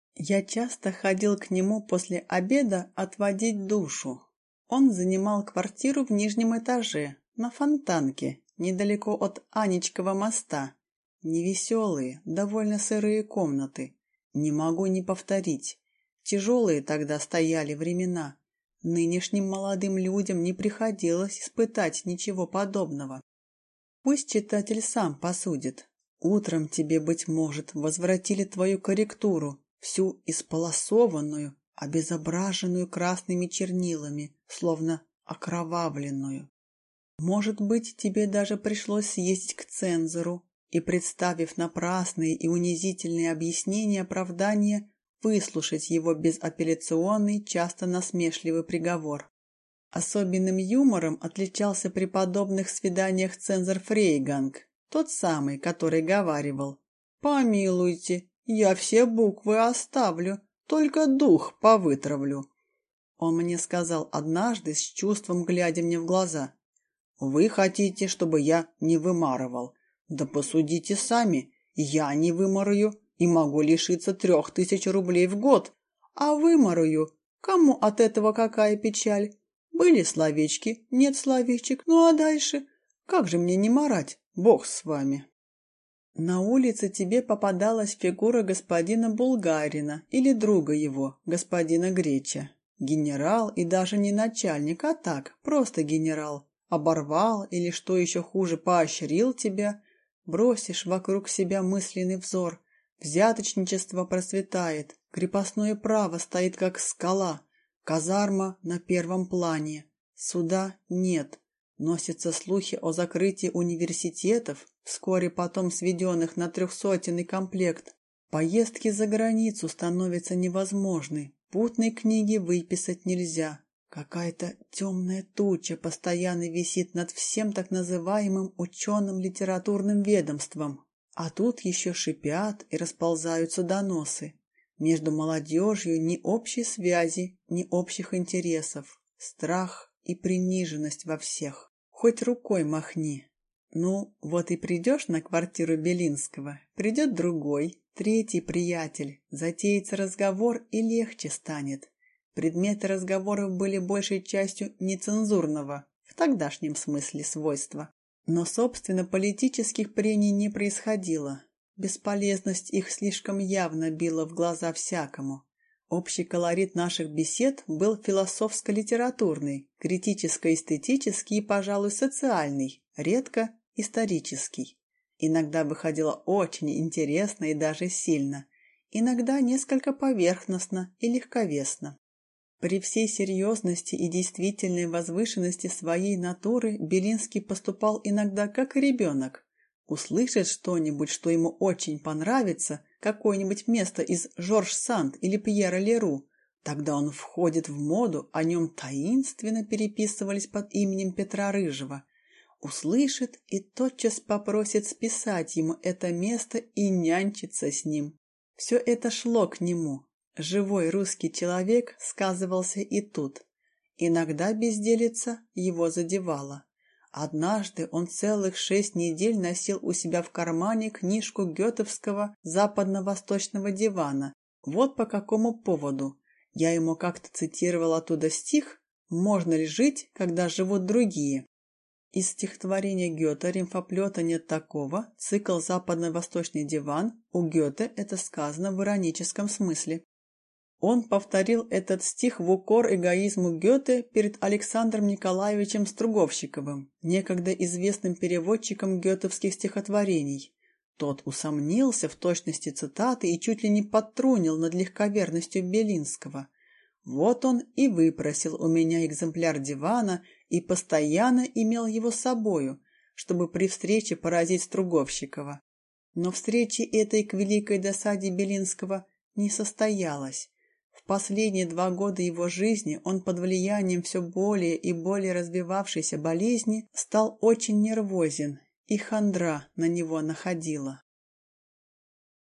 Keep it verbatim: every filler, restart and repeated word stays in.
Я часто ходил к нему после обеда отводить душу. Он занимал квартиру в нижнем этаже, на Фонтанке, недалеко от Анечкова моста. Невеселые, довольно сырые комнаты. Не могу не повторить. Тяжелые тогда стояли времена. Нынешним молодым людям не приходилось испытать ничего подобного. Пусть читатель сам посудит. Утром тебе, быть может, возвратили твою корректуру, всю исполосованную, обезображенную красными чернилами, словно окровавленную. Может быть, тебе даже пришлось съездить к цензору и, представив напрасные и унизительные объяснения оправдания, выслушать его безапелляционный, часто насмешливый приговор. Особенным юмором отличался при подобных свиданиях цензор Фрейганг, тот самый, который говаривал: «Помилуйте, я все буквы оставлю, только дух повытравлю». Он мне сказал однажды, с чувством глядя мне в глаза: «Вы хотите, чтобы я не вымарывал? Да посудите сами, я не вымараю и могу лишиться трех тысяч рублей в год, а вымараю. Кому от этого какая печаль? Были словечки, нет словечек, ну а дальше? Как же мне не марать? Бог с вами». На улице тебе попадалась фигура господина Булгарина или друга его, господина Греча. Генерал и даже не начальник, а так, просто генерал. Оборвал или, что еще хуже, поощрил тебя. Бросишь вокруг себя мысленный взор. Взяточничество процветает, крепостное право стоит как скала, казарма на первом плане, суда нет. Носятся слухи о закрытии университетов, вскоре потом сведенных на трехсотенный комплект. Поездки за границу становятся невозможны, путной книги выписать нельзя. Какая-то темная туча постоянно висит над всем так называемым ученым литературным ведомством. А тут еще шипят и расползаются доносы. Между молодежью ни общей связи, ни общих интересов. Страх и приниженность во всех. Хоть рукой махни. Ну, вот и придешь на квартиру Белинского, придет другой, третий приятель, затеется разговор и легче станет. Предметы разговоров были большей частью нецензурного, в тогдашнем смысле свойства. Но, собственно, политических прений не происходило. Бесполезность их слишком явно била в глаза всякому. Общий колорит наших бесед был философско-литературный, критическо-эстетический и, пожалуй, социальный, редко исторический. Иногда выходило очень интересно и даже сильно, иногда несколько поверхностно и легковесно. При всей серьезности и действительной возвышенности своей натуры Белинский поступал иногда как ребенок. Услышит что-нибудь, что ему очень понравится, какое-нибудь место из Жорж Санд или Пьера Леру, тогда он входит в моду, о нем таинственно переписывались под именем Петра Рыжего. Услышит и тотчас попросит списать ему это место и нянчиться с ним. Все это шло к нему. Живой русский человек сказывался и тут. Иногда безделица его задевала. Однажды он целых шесть недель носил у себя в кармане книжку гетовского западно-восточного дивана. Вот по какому поводу. Я ему как-то цитировал оттуда стих «Можно ли жить, когда живут другие?» Из стихотворения Гёте «Римфоплёта нет такого», цикл «Западно-восточный диван», у Гёте это сказано в ироническом смысле. Он повторил этот стих в укор эгоизму Гёте перед Александром Николаевичем Струговщиковым, некогда известным переводчиком гётовских стихотворений. Тот усомнился в точности цитаты и чуть ли не подтрунил над легковерностью Белинского. Вот он и выпросил у меня экземпляр дивана и постоянно имел его с собою, чтобы при встрече поразить Струговщикова. Но встречи этой к великой досаде Белинского не состоялась. В последние два года его жизни он под влиянием все более и более развивавшейся болезни стал очень нервозен, и хандра на него находила.